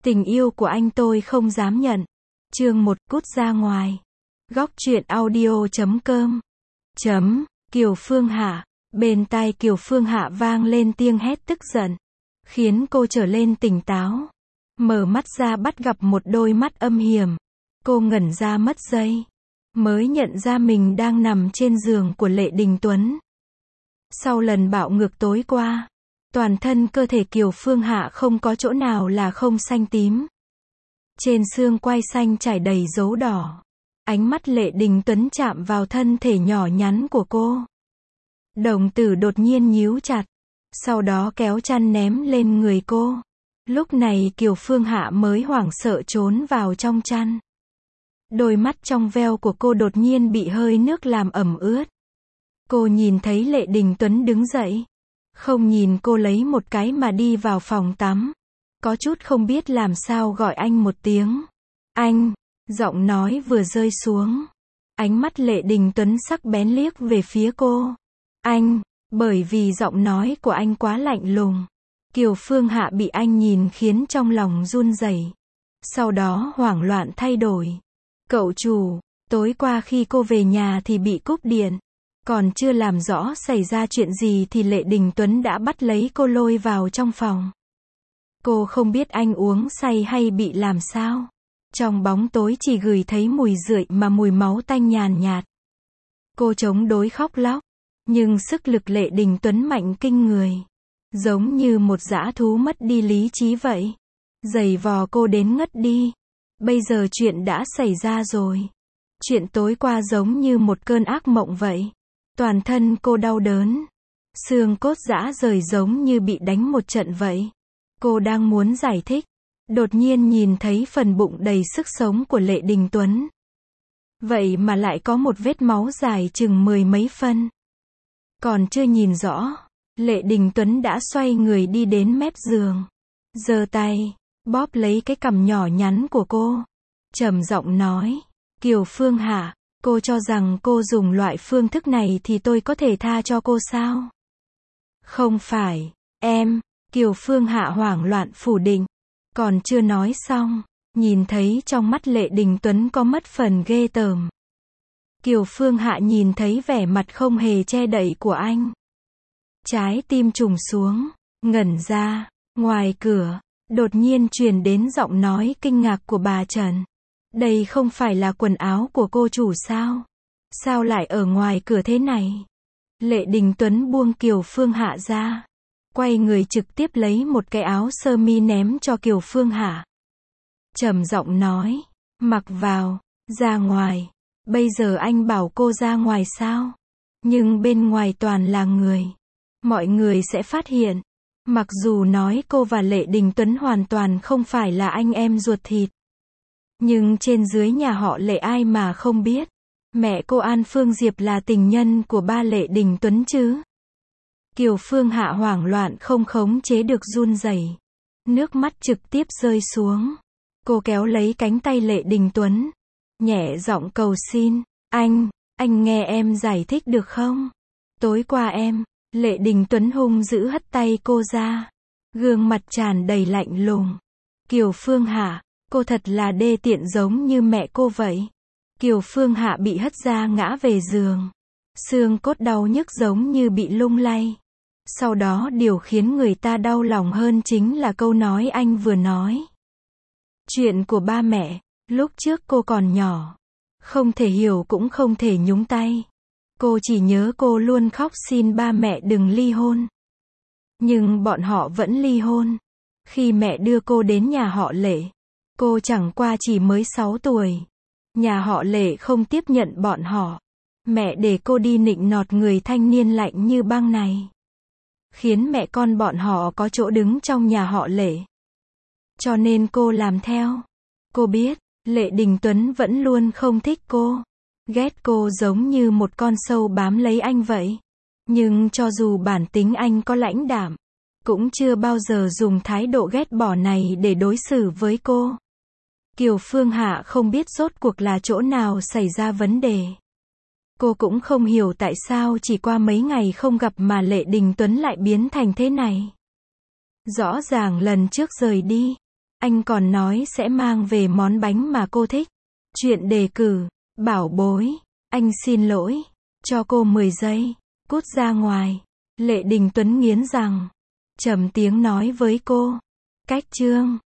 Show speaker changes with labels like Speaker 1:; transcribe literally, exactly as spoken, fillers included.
Speaker 1: Tình yêu của anh tôi không dám nhận. Chương một, cút ra ngoài. Góc truyện audio chấm com. Chấm, Kiều Phương Hạ. Bên tai Kiều Phương Hạ vang lên tiếng hét tức giận, khiến cô trở lên tỉnh táo. Mở mắt ra bắt gặp một đôi mắt âm hiểm. Cô ngẩn ra mất giây, mới nhận ra mình đang nằm trên giường của Lệ Đình Tuấn. Sau lần bạo ngược tối qua, toàn thân cơ thể Kiều Phương Hạ không có chỗ nào là không xanh tím. Trên xương quai xanh trải đầy dấu đỏ. Ánh mắt Lệ Đình Tuấn chạm vào thân thể nhỏ nhắn của cô. Đồng tử đột nhiên nhíu chặt, sau đó kéo chăn ném lên người cô. Lúc này Kiều Phương Hạ mới hoảng sợ trốn vào trong chăn. Đôi mắt trong veo của cô đột nhiên bị hơi nước làm ẩm ướt. Cô nhìn thấy Lệ Đình Tuấn đứng dậy, không nhìn cô lấy một cái mà đi vào phòng tắm. Có chút không biết làm sao gọi anh một tiếng. Anh, giọng nói vừa rơi xuống. Ánh mắt Lệ Đình Tuấn sắc bén liếc về phía cô. Anh, bởi vì giọng nói của anh quá lạnh lùng. Kiều Phương Hạ bị anh nhìn khiến trong lòng run rẩy. Sau đó hoảng loạn thay đổi. Cậu chủ, tối qua khi cô về nhà thì bị cúp điện. Còn chưa làm rõ xảy ra chuyện gì thì Lệ Đình Tuấn đã bắt lấy cô lôi vào trong phòng. Cô không biết anh uống say hay bị làm sao. Trong bóng tối chỉ gửi thấy mùi rượi mà mùi máu tanh nhàn nhạt. Cô chống đối khóc lóc, nhưng sức lực Lệ Đình Tuấn mạnh kinh người. Giống như một dã thú mất đi lý trí vậy. Giày vò cô đến ngất đi. Bây giờ chuyện đã xảy ra rồi. Chuyện tối qua giống như một cơn ác mộng vậy. Toàn thân cô đau đớn. Xương cốt rã rời giống như bị đánh một trận vậy. Cô đang muốn giải thích. Đột nhiên nhìn thấy phần bụng đầy sức sống của Lệ Đình Tuấn. Vậy mà lại có một vết máu dài chừng mười mấy phân. Còn chưa nhìn rõ, Lệ Đình Tuấn đã xoay người đi đến mép giường. Giơ tay, bóp lấy cái cằm nhỏ nhắn của cô. Trầm giọng nói, Kiều Phương Hạ, cô cho rằng cô dùng loại phương thức này thì tôi có thể tha cho cô sao? Không phải, em, Kiều Phương Hạ hoảng loạn phủ định. Còn chưa nói xong, nhìn thấy trong mắt Lệ Đình Tuấn có mất phần ghê tởm. Kiều Phương Hạ nhìn thấy vẻ mặt không hề che đậy của anh. Trái tim trùng xuống, ngẩn ra, ngoài cửa, đột nhiên truyền đến giọng nói kinh ngạc của bà Trần. Đây không phải là quần áo của cô chủ sao? Sao lại ở ngoài cửa thế này? Lệ Đình Tuấn buông Kiều Phương Hạ ra. Quay người trực tiếp lấy một cái áo sơ mi ném cho Kiều Phương Hạ. Trầm giọng nói, mặc vào, ra ngoài. Bây giờ anh bảo cô ra ngoài sao? Nhưng bên ngoài toàn là người. Mọi người sẽ phát hiện. Mặc dù nói cô và Lệ Đình Tuấn hoàn toàn không phải là anh em ruột thịt. Nhưng trên dưới nhà họ Lệ ai mà không biết. Mẹ cô An Phương Diệp là tình nhân của ba Lệ Đình Tuấn chứ. Kiều Phương Hạ hoảng loạn không khống chế được run rẩy. Nước mắt trực tiếp rơi xuống. Cô kéo lấy cánh tay Lệ Đình Tuấn. Nhẹ giọng cầu xin, anh, anh nghe em giải thích được không? Tối qua em, Lệ Đình Tuấn hung dữ hất tay cô ra. Gương mặt tràn đầy lạnh lùng. Kiều Phương Hạ, cô thật là đê tiện giống như mẹ cô vậy. Kiều Phương Hạ bị hất ra ngã về giường. Xương cốt đau nhức giống như bị lung lay. Sau đó điều khiến người ta đau lòng hơn chính là câu nói anh vừa nói. Chuyện của ba mẹ, lúc trước cô còn nhỏ. Không thể hiểu cũng không thể nhúng tay. Cô chỉ nhớ cô luôn khóc xin ba mẹ đừng ly hôn. Nhưng bọn họ vẫn ly hôn. Khi mẹ đưa cô đến nhà họ Lệ, cô chẳng qua chỉ mới sáu tuổi. Nhà họ Lệ không tiếp nhận bọn họ. Mẹ để cô đi nịnh nọt người thanh niên lạnh như băng này. Khiến mẹ con bọn họ có chỗ đứng trong nhà họ Lệ. Cho nên cô làm theo. Cô biết, Lệ Đình Tuấn vẫn luôn không thích cô. Ghét cô giống như một con sâu bám lấy anh vậy. Nhưng cho dù bản tính anh có lãnh đạm, cũng chưa bao giờ dùng thái độ ghét bỏ này để đối xử với cô. Kiều Phương Hạ không biết rốt cuộc là chỗ nào xảy ra vấn đề. Cô cũng không hiểu tại sao chỉ qua mấy ngày không gặp mà Lệ Đình Tuấn lại biến thành thế này. Rõ ràng lần trước rời đi, Anh còn nói sẽ mang về món bánh mà cô thích. Chuyện đề cử. Bảo bối. Anh xin lỗi. Cho cô mười giây. Cút ra ngoài. Lệ Đình Tuấn nghiến rằng. Trầm tiếng nói với cô. Cách chương.